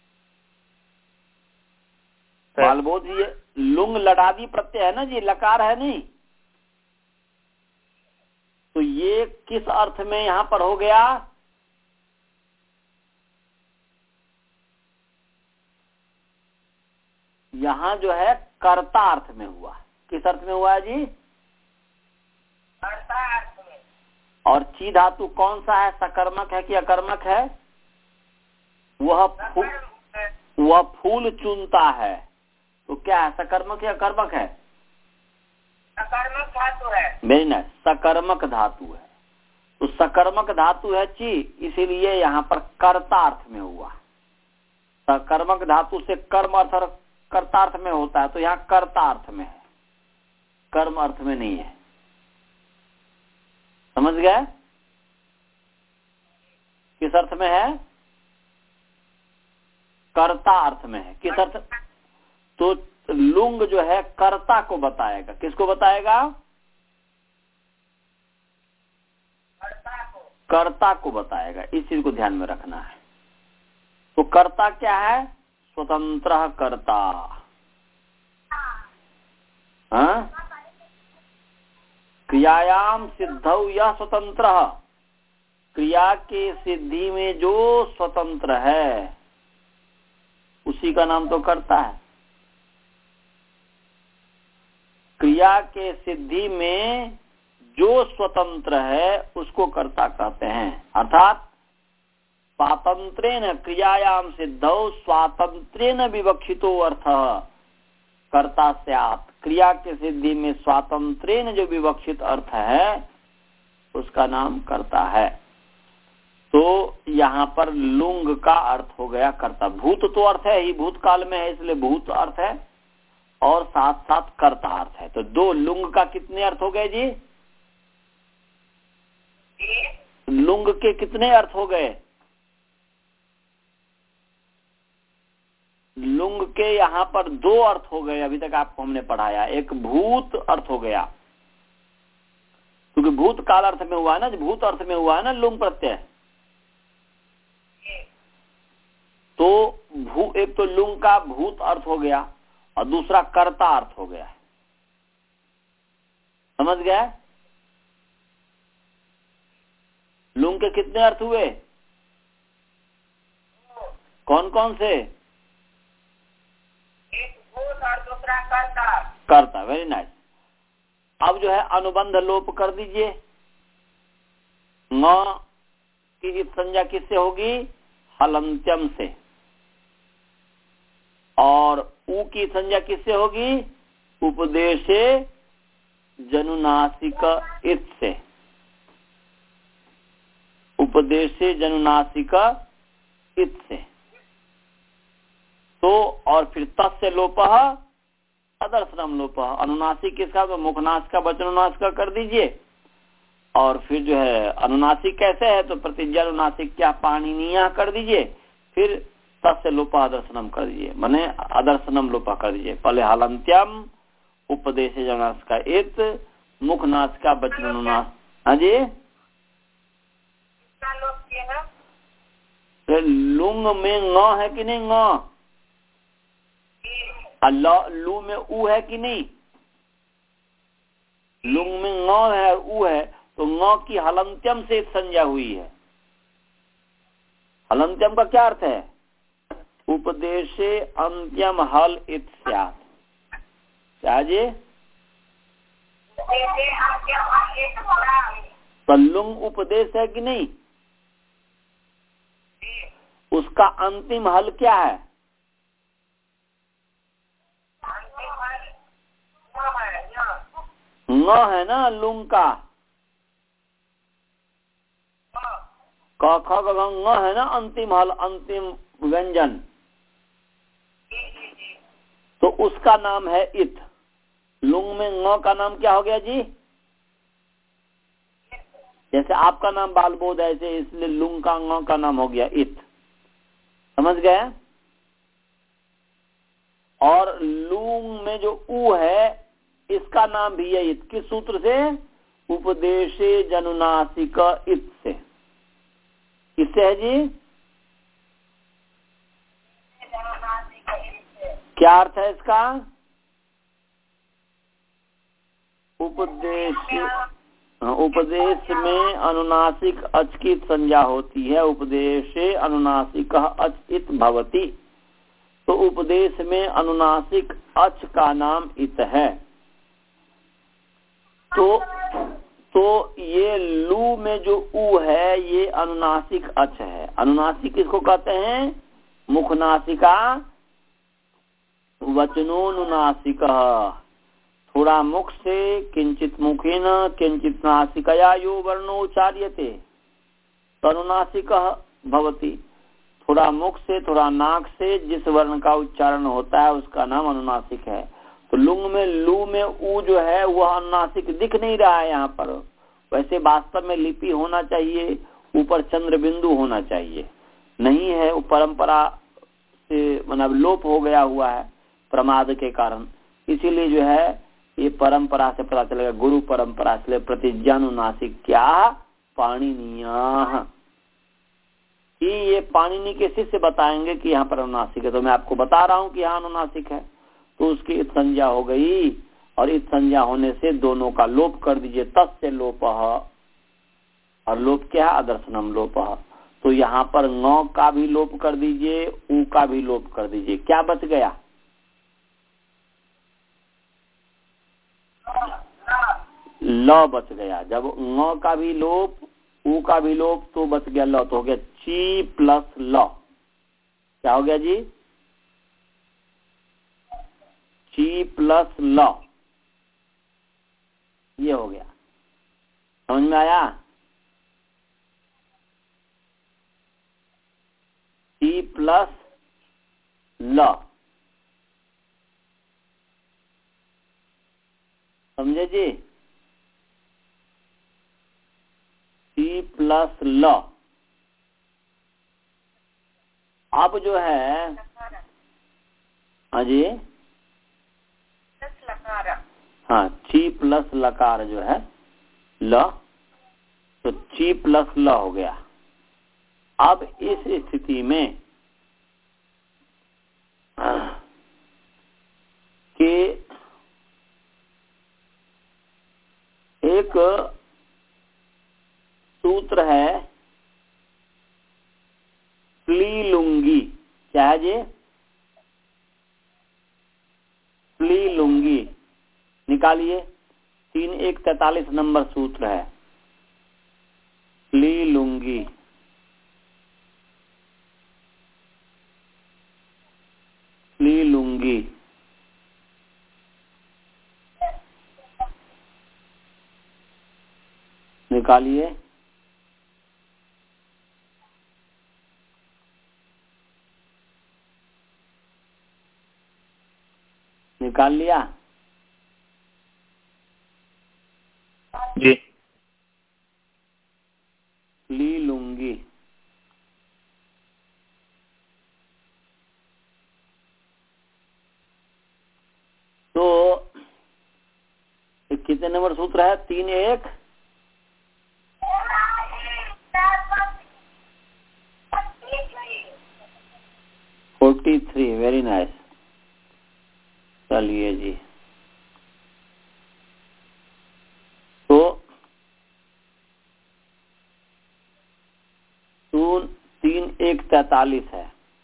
बालबोध जी, ये लुंग लडादी प्रत्यय है ना जी, लकार है नहीं? तो ये किस अर्थ में यहाँ पर हो गया? यहाँ जो है कर्ता अर्थ में हुआ। किस अर्थ में हुआ है जी? कर्ता अर्थ में। और ची धातु कौन सा है, सकर्मक है कि अकर्मक है? वह फूल, वह फूल चुनता है, तो क्या है, सकर्मक या अकर्मक है? सकर्मक धातु है। वेरी नाइस, सकर्मक धातु है। तो सकर्मक धातु है ची, इसीलिए यहाँ पर कर्ता अर्थ में हुआ। सकर्मक धातु से कर्म अर्थ और कर्ता अर्थ में होता है, तो यहाँ कर्ता अर्थ में है, कर्म अर्थ में नहीं है। समझ गए? किस अर्थ में है? कर्ता अर्थ में है। किस अर्थ? तो लुंग जो है कर्ता को बताएगा। किसको बताएगा? कर्ता को। कर्ता को बताएगा। इस चीज को ध्यान में रखना है। तो कर्ता क्या है? स्वतंत्र कर्ता। हाँ? क्रियायाम सिद्धौ यह स्वतंत्र, क्रिया के सिद्धि में जो स्वतंत्र है उसी का नाम तो कर्ता है। क्रिया के सिद्धि में जो स्वतंत्र है उसको कर्ता कहते हैं। अर्थात स्वातंत्रेण क्रियायाम सिद्धौ स्वातंत्रेण विवक्षितो अर्थः कर्ता स्यात्। क्रिया के सिद्धि में स्वातंत्रेण जो विवक्षित अर्थ है उसका नाम कर्ता है। तो यहाँ पर लुंग का अर्थ हो गया कर्ता। भूत तो अर्थ है ही, भूतकाल में है इसलिए भूत अर्थ है, और साथ साथ कर्ता अर्थ है। तो दो लुंग का कितने अर्थ हो गए जी? लुंग के कितने अर्थ हो गए? लुंग के यहाँ पर दो अर्थ हो गए, अभी तक आपको हमने पढ़ाया। एक भूत अर्थ हो गया, क्योंकि भूत काल अर्थ में हुआ है ना, भूत अर्थ में हुआ है ना लुंग प्रत्यय। तो भू एक तो लुंग का भूत अर्थ हो गया और दूसरा कर्ता अर्थ हो गया। समझ गए? लुंग के कितने अर्थ हुए? कौन कौन से? एक भूत और दूसरा कर्ता। कर्ता, वेरी नाइस। अब जो है अनुबंध लोप कर दीजिए। न की संज्ञा किससे होगी? हलंत्यम से। और उ की संज्ञा किससे होगी? उपदेशे जनुनासिक इत से। उपदेशे जनुनासिक इत से। तो और फिर तस्य लोपः अदर्शनम लोप। अनुनासिक किसका? तो मुखनाश का वचनोनाश का कर दीजिए। और फिर जो है अनुनासिक कैसे है? तो प्रतिज्ञानुनासिक क्या पाणिनीय कर दीजिए। फिर तस्य लोपा अदर्शनम कर दीजिए, माने अदर्शनम लोपा कर दीजिए। पहले हलंत्यम उपदेश जनास का इत, मुखनाश का वचनोनाश। हाँ जी, लुंग में ङ है कि नहीं? ङ लू में ऊ है कि नहीं? लुंग में ङ है, ऊ है, तो ङ की हलंत्यम से संज्ञा हुई है। हलंत्यम का क्या अर्थ है? उपदेशे अंत्यम हल इत स्यात्। क्या जी? तो लुंग उपदेश है कि नहीं? उसका अंतिम हल क्या है? न है ना लुंग का। क ख ग घ ङ है ना अंतिम हल, अंतिम व्यंजन। तो उसका नाम है इत। लुंग में ङ का नाम क्या हो गया जी? जैसे आपका नाम बालबोध है, ऐसे इसलिए लुंग का ङ का नाम हो गया इत। समझ गए? और लुंग में जो ऊ है इसका नाम भी है इत। किस सूत्र से? उपदेशे जनुनासिक इत से। किससे है जी? क्या अर्थ है इसका? उपदेश, उपदेश में अनुनासिक अच की संज्ञा होती है। उपदेशे अनुनासिक अच इत भवति। तो उपदेश में अनुनासिक अच का नाम इत है। तो तो ये लू में जो ऊ है ये अनुनासिक अच है। अनुनासिक किसको कहते हैं? मुखनासिका वचनोनुनासिक। थोड़ा मुख से, किंचित मुखेन किंचित नासिकया यो वर्णो उच्चार्यते अनुनासिक भवति। थोड़ा मुख से, थोड़ा नाक से जिस वर्ण का उच्चारण होता है उसका नाम अनुनासिक है। तो लुंग में लू में ऊ जो है वह अनुनासिक दिख नहीं रहा है यहाँ पर। वैसे वास्तव में लिपि होना चाहिए, ऊपर चंद्र बिंदु होना चाहिए, नहीं है। वो परंपरा से मतलब लोप हो गया हुआ है प्रमाद के कारण। इसीलिए जो है ये परंपरा से पता चलेगा, गुरु परंपरा से। प्रतिज्ञानुनासिक क्या पाणिनीय, कि ये पाणिनि के शिष्य बताएंगे कि यहाँ पर अनुनासिक है। तो मैं आपको बता रहा हूँ कि यहाँ अनुनासिक है, तो उसकी इत संज्ञा हो गई। और इत संज्ञा होने से दोनों का लोप कर दीजिए। तस्य लोप, और लोप क्या है? अदर्शनम लोप। तो यहाँ पर ङ का भी लोप कर दीजिए, ऊ का भी लोप कर दीजिए। क्या बच गया? ल बच गया। जब ङ का भी लोप, ऊ का भी लोप, तो बच गया ल। तो हो गया ची प्लस ल। क्या हो गया जी? ची प्लस ल, ये हो गया। समझ में आया? ची प्लस ल, समझे जी? ची प्लस ल। अब जो है, हाँ जी, हाँ, ची प्लस लकार जो है ल, तो ची प्लस ल हो गया। अब इस स्थिति में कि एक सूत्र है प्लीलुंगी। क्या है जी? प्लीलुंगी निकालिए। तीन एक तैतालीस नंबर सूत्र है प्लीलुंगी। प्लीलुंगी निकालिए। निकाल लिया जी। ली लूंगी, तो कितने नंबर सूत्र है? तीन एक फोर्टी थ्री। Very nice. चलिए जी, तो तीन एक तैतालीस है,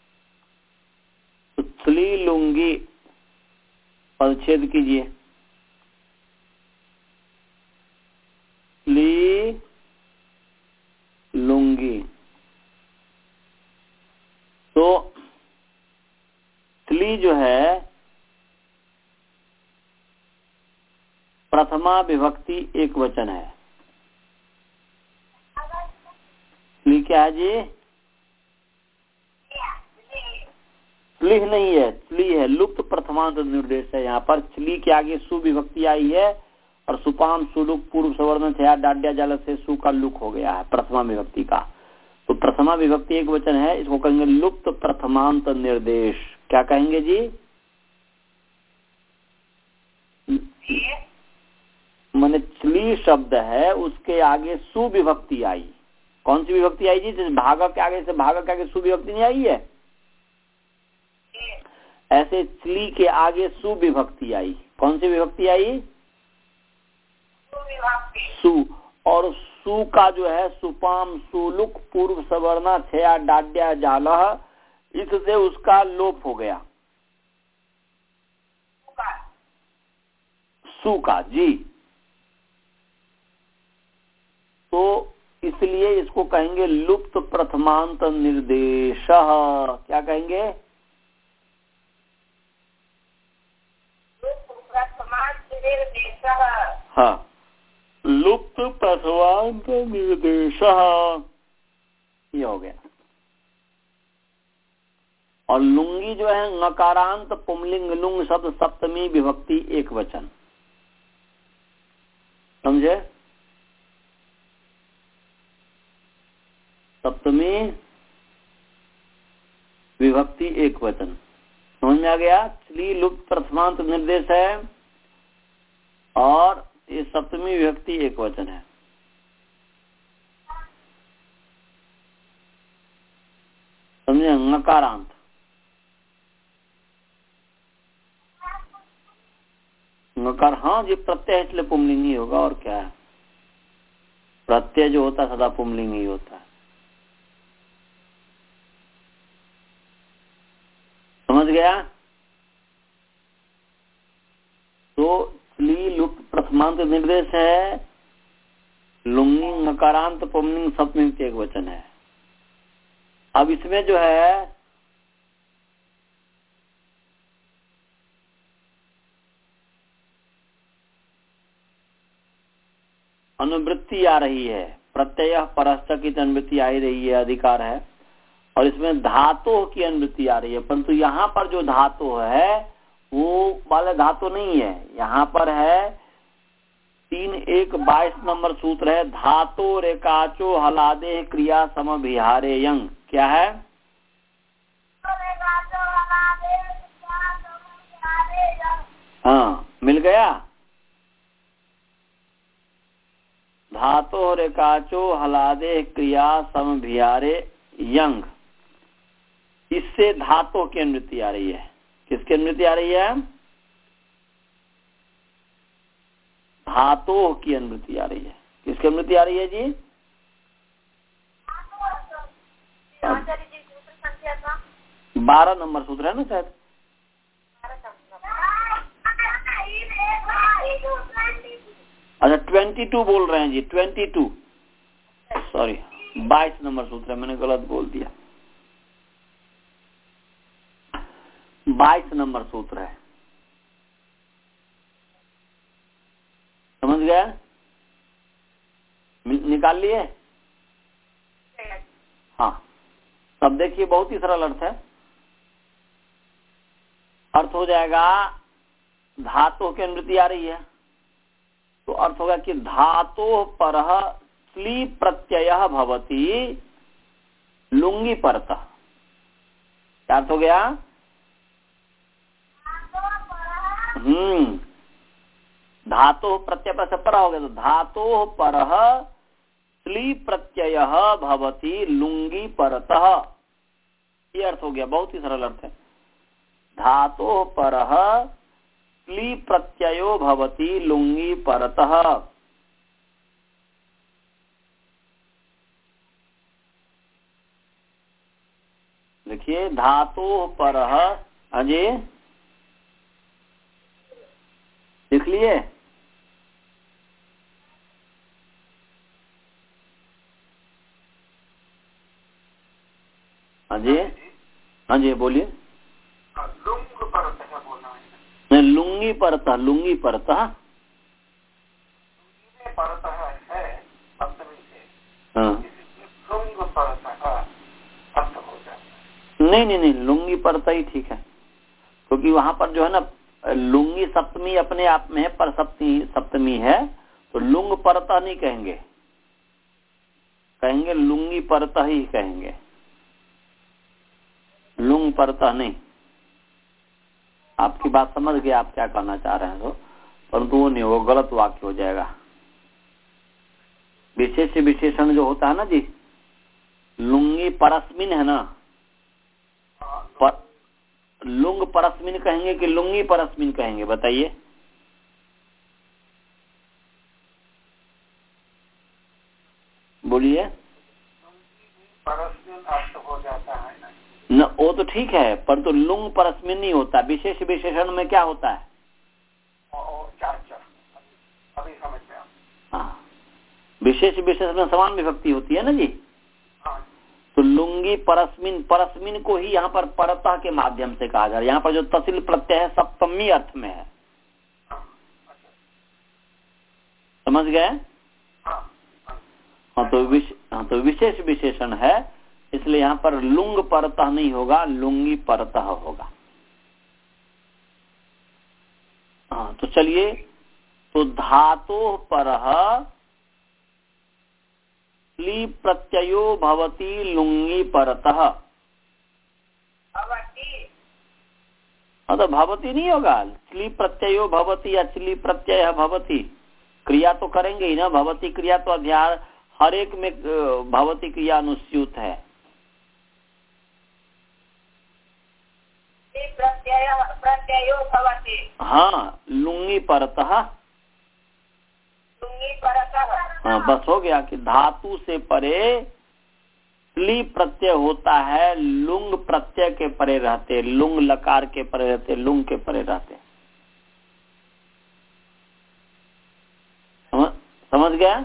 तो थ्ली लूंगी परिच्छेद कीजिए। थ्ली लूंगी, तो थ्ली जो है प्रथमा विभक्ति एक वचन है। थ्ली क्या है जी? स्लीह नहीं है, स्ली है, लुप्त प्रथमांत निर्देश है। यहाँ पर स्ली के आगे सु विभक्ति आई है और सुपाम सुलुक पूर्व सवर्ण थे डाड्या जाल से सु का लुक हो गया है प्रथमा विभक्ति का। तो प्रथमा विभक्ति एक वचन है, इसको कहेंगे लुप्त प्रथमांत निर्देश। क्या कहेंगे जी? माने स्ली शब्द है, उसके आगे सु विभक्ति आई। कौन सी विभक्ति आई जी? जिस भागक के आगे से भागक के आगे सु विभक्ति नहीं आई है, ऐसे स्ली के आगे सु विभक्ति आई। कौन सी विभक्ति आई? सु। और सु का जो है सुपाम सुलुक पूर्व सवर्णा छया डाड्या जाल, इससे उसका लोप हो गया। सु का जी, तो इसलिए इसको कहेंगे लुप्त प्रथमांत निर्देश। क्या कहेंगे? हाँ, लुप्त प्रथमांत निर्देश, ये हो गया। और लुंगी जो है नकारांत पुंलिंग लुंग शब्द सप्तमी विभक्ति एक वचन। समझे? सप्तमी विभक्ति एक वचन समझ में आ गया? स्ली लुप्त प्रथमांत निर्देश है और ये सप्तमी विभक्ति एक वचन है। समझे? नकारांत नकार, हाँ जी, प्रत्यय इसलिए पुंलिंग ही होगा, और क्या है? प्रत्यय जो होता है सदा पुंलिंग ही होता है। समझ गया? तो स्ली लुप्त प्रथमांत निर्देश है, लुंगी नकारांत पुंलिंग सप्तमी एक वचन है। अब इसमें जो है अनुवृत्ति आ रही है, प्रत्यय परस्य की अनुवृत्ति आ ही रही है, अधिकार है, और इसमें धातु की अनुवृत्ति आ रही है। परंतु यहाँ पर जो धातु है वो वाले धातु नहीं है। यहाँ पर है तीन एक बाईस नंबर सूत्र है, धातु रेकाचो हलादे क्रिया सम बिहारे यंग। क्या है? हाँ, मिल गया। धातु रेकाचो हलादे क्रिया सम बिहारे यंग, इससे धातु की अनुवृत्ति आ रही है। किसकी अनुवृत्ति आ रही है? धातु की अनुवृत्ति आ रही है। किसकी अनुवृत्ति आ रही है जी? बारह नंबर सूत्र है ना शायद। अच्छा, ट्वेंटी टू बोल रहे हैं जी, ट्वेंटी टू, सॉरी बाईस नंबर सूत्र है, मैंने गलत बोल दिया। बाईस नंबर सूत्र है। समझ गया? निकाल लिए? हाँ, अब देखिए बहुत ही सरल अर्थ है। अर्थ हो जाएगा धातु की अनुवृत्ति आ रही है, तो अर्थ होगा कि धातु परः स्ली प्रत्यय भवति लुंगी परतः। क्या अर्थ हो गया? हम्म धातु प्रत्यय पर पर हो गया, तो धातु परः स्ली प्रत्यय भवति लुंगी परतः, ये अर्थ हो गया। बहुत ही सरल अर्थ है। धातु परः स्ली प्रत्ययो भवति लुंगी परतः। देखिए धातु परः, अजय लिख लिए? हाँ जी, हाँ जी बोलिए। लुंग परतः बोलना है। नहीं, लुंगी परतः, लुंगी परतः परतः है सप्तमी से। हाँ। लुंग परतः अर्थ हो जाता है। नहीं नहीं नहीं, लुंगी परतः ही ठीक है, क्योंकि वहां पर जो है ना लुंगी सप्तमी अपने आप में है, पर सप्तमी सप्तमी है, तो लुंग परतः नहीं कहेंगे, कहेंगे लुंगी परतः ही कहेंगे, लुंग परतः नहीं। आपकी बात समझ गए आप क्या कहना चाह रहे हैं, तो परंतु वो नहीं, वो गलत वाक्य हो जाएगा। विशेष विशेषण जो होता है ना जी, लुंगी परस्मिन है ना, पर, लुंग परस्मिन कहेंगे कि लुंगी परस्मिन कहेंगे, बताइए? बोलिए। परस्मिन अर्थ हो जाता है ना, न वो तो ठीक है, पर तो लुंग परस्मिन नहीं होता। विशेष विशेषण में क्या होता है? और चार चार अभी समझ में। हाँ, विशेष विशेषण में समान विभक्ति होती है ना जी। हाँ। तो लुंगी परस्मिन, परस्मिन को ही यहाँ पर परतः के माध्यम से कहा जा रहा है। यहाँ पर जो तसिल प्रत्यय है सप्तमी अर्थ में है, समझ गए? हाँ, तो विश, हाँ तो विशेष विशेषण है, इसलिए यहाँ पर लुंग परतः नहीं होगा, लुंगी परतः होगा। हाँ, तो चलिए, तो धातु परः स्ली प्रत्ययो भवति लुंगी परतः। हाँ, तो भवति नहीं होगा, स्ली प्रत्ययो भवति या स्ली प्रत्यय भवति, क्रिया तो करेंगे ही ना। भवति क्रिया तो अध्याय हर एक में भवति क्रिया अनुस्यूत है। प्रत्यय प्रत्ययो भवति। हाँ, लुंगी परतः, लुंगी परतः। हाँ, बस हो गया कि धातु से परे स्ली प्रत्यय होता है, लुंग प्रत्यय के परे रहते, लुंग लकार के परे रहते, लुंग के परे रहते। समझ, समझ गया?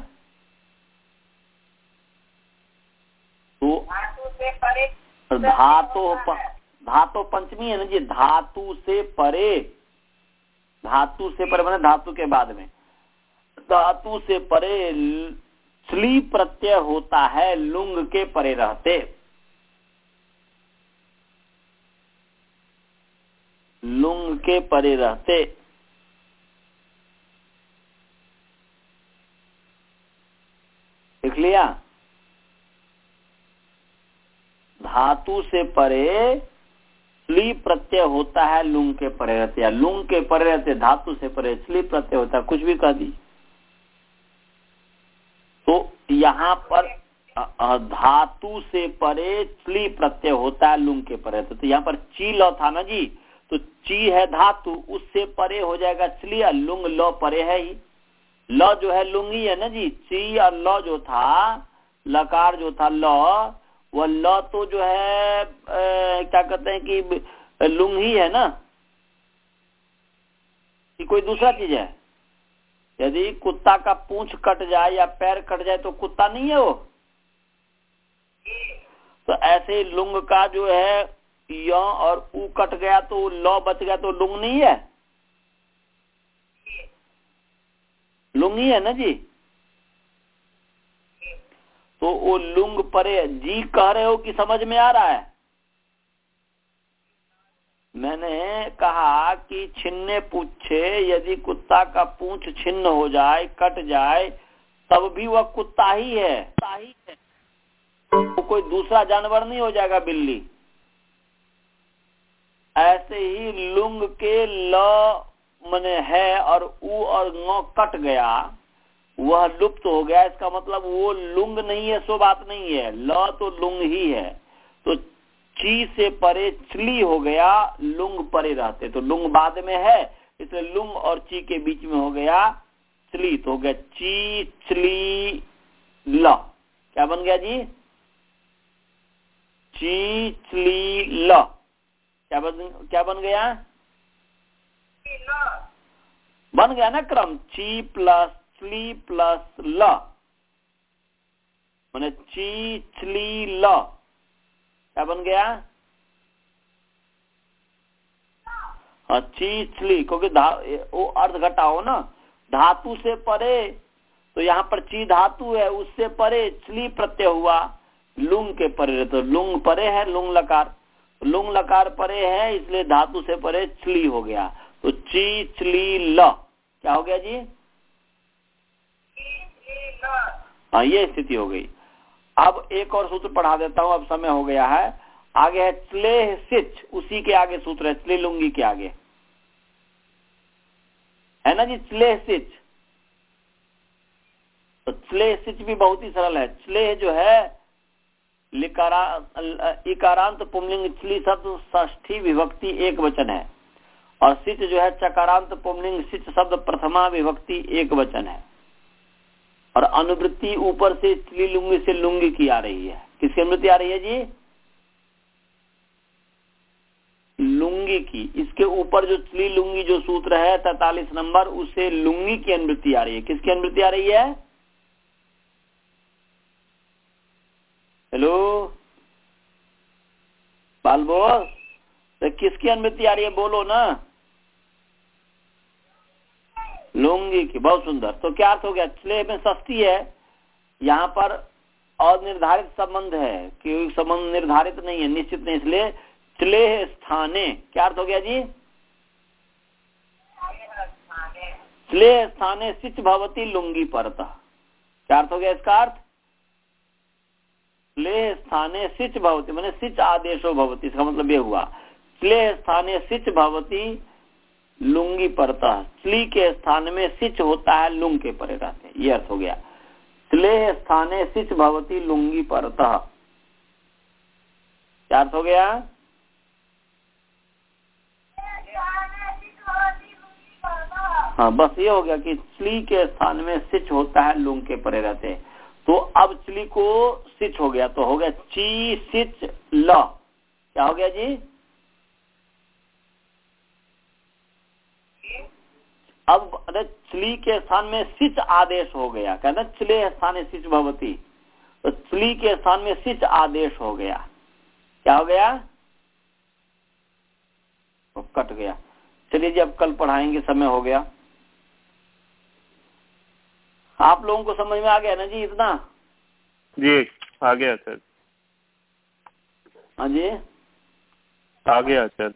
तो धातु से परे धातु धातु पंचमी है ना जी, धातु से परे, धातु से परे माने धातु के बाद में, धातु से परे स्ली प्रत्यय होता है, लुंग के परे रहते, लुंग के परे रहते। देख लिया? धातु से परे स्ली प्रत्यय होता है, लुंग के परे रहते, या लुंग के परे रहते धातु से परे स्ली प्रत्यय होता है, कुछ भी कह दी। तो यहाँ पर धातु से परे स्ली प्रत्यय होता है, लुंग के परे रहते। तो यहाँ पर ची ल था ना जी, तो ची है धातु, उससे परे हो जाएगा स्ली, लुंग ल परे है ही, ल जो है लुंगी है ना जी। ची और ल जो था, लकार जो था ल, वह ल तो जो है ए, क्या कहते हैं कि लुंग ही है ना, कि कोई दूसरा चीज है। यदि कुत्ता का पूंछ कट जाए या पैर कट जाए तो कुत्ता नहीं है वो, तो ऐसे लुंग का जो है य और उ कट गया तो ल बच गया तो लुंग नहीं है, लुंग ही है ना जी। तो वो लुंग परे जी कह रहे हो कि समझ में आ रहा है? मैंने कहा कि छिन्ने पूछे, यदि कुत्ता का पूंछ छिन्न हो जाए, कट जाए, तब भी वह कुत्ता ही है, कुत्ता ही है, वो कोई दूसरा जानवर नहीं हो जाएगा बिल्ली। ऐसे ही लुंग के ल मने है और उ और ङ कट गया, वह लुप्त हो गया, इसका मतलब वो लुंग नहीं है, सो बात नहीं है, ल तो लुंग ही है। तो ची से परे चली हो गया, लुंग परे रहते, तो लुंग बाद में है, इसलिए लुंग और ची के बीच में हो गया चली, तो हो गया ची चली ल। क्या बन गया जी? ची चली ल। क्या बन क्या बन गया? बन गया ना क्रम, ची प्लस चली प्लस ल, माने ची चली ल। क्या बन गया? हाँ, ची चली, क्योंकि वो अर्ध घटा हो ना, धातु से परे, तो यहाँ पर ची धातु है, उससे परे चली प्रत्यय हुआ, लुंग के परे, तो लुंग परे है, लुंग लकार, लुंग लकार परे है, इसलिए धातु से परे चली हो गया, तो ची चली ल। क्या हो गया जी? हाँ, ये स्थिति हो गई। अब एक और सूत्र पढ़ा देता हूं, अब समय हो गया है। आगे है चलेह सिच, उसी के आगे सूत्र है, चले लुंगी के आगे है ना जी, चलेह सिच। तो चलेह सिच भी बहुत ही सरल है। चलेह जो है लिकारा इकारांत पुंलिंग चली शब्द षष्ठी विभक्ति एक वचन है, और सिच जो है चकारांत पुंलिंग सिच शब्द प्रथमा विभक्ति एक वचन है, और अनुवृत्ति ऊपर से चली लुंगी से लुंगी की आ रही है। किसकी अनुवृत्ति आ रही है जी? लुंगी की। इसके ऊपर जो चली लुंगी जो सूत्र है तैतालीस नंबर, उससे लुंगी की अनुवृत्ति आ रही है। किसकी अनुवृत्ति आ रही है? हेलो बाल बोल, तो किसकी अनुवृत्ति आ रही है, बोलो ना। लुंगी की। बहुत सुंदर। तो क्या अर्थ हो गया? चले में षष्ठी है, यहाँ पर अनिर्धारित संबंध है, कि संबंध निर्धारित नहीं है, निश्चित नहीं, इसलिए चले स्थाने। क्या अर्थ हो गया जी? चले स्थाने सिच भवती लुंगी परतः। क्या अर्थ हो गया इसका अर्थ? चले स्थाने सिच भवती माने सिच आदेशो भवती, इसका मतलब ये हुआ चले स्थाने सिच भवती लुंगी परतः, चली के स्थान में सिच होता है, लुंग के परे रहते हैं, ये अर्थ हो गया। चले स्थाने सिच भवती लुंगी परतः। क्या अर्थ हो गया? हाँ, बस ये हो गया कि चली के स्थान में सिच होता है, लुंग के परे रहते हैं। तो अब चली को सिच हो गया, तो हो गया ची सिच ल। क्या हो गया जी? अब अरे चली के स्थान में सिच आदेश हो गया, कहते चले स्थान सिच भवती, तो चली के स्थान में सिच आदेश हो गया। क्या हो गया? तो कट गया। चलिए जी, अब कल पढ़ाएंगे, समय हो गया। आप लोगों को समझ में आ गया ना जी इतना? जी आ गया सर। हाँ जी आ गया सर।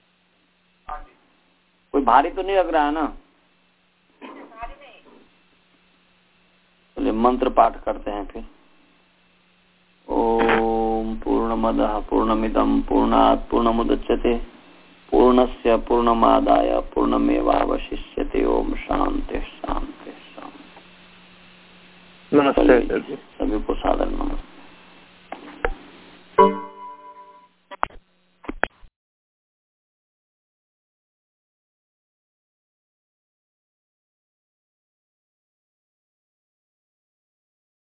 कोई भारी तो नहीं लग रहा है ना? चलिए मंत्र पाठ करते हैं फिर। ओम पूर्णमदः पूर्णमिदं पूर्णात् पूर्णमुदच्यते पूर्णस्य पूर्णमादाय पूर्णमेवावशिष्यते। ओम शांति शांति शांति। नमस्ते सर। सभी को सादर नमस्ते।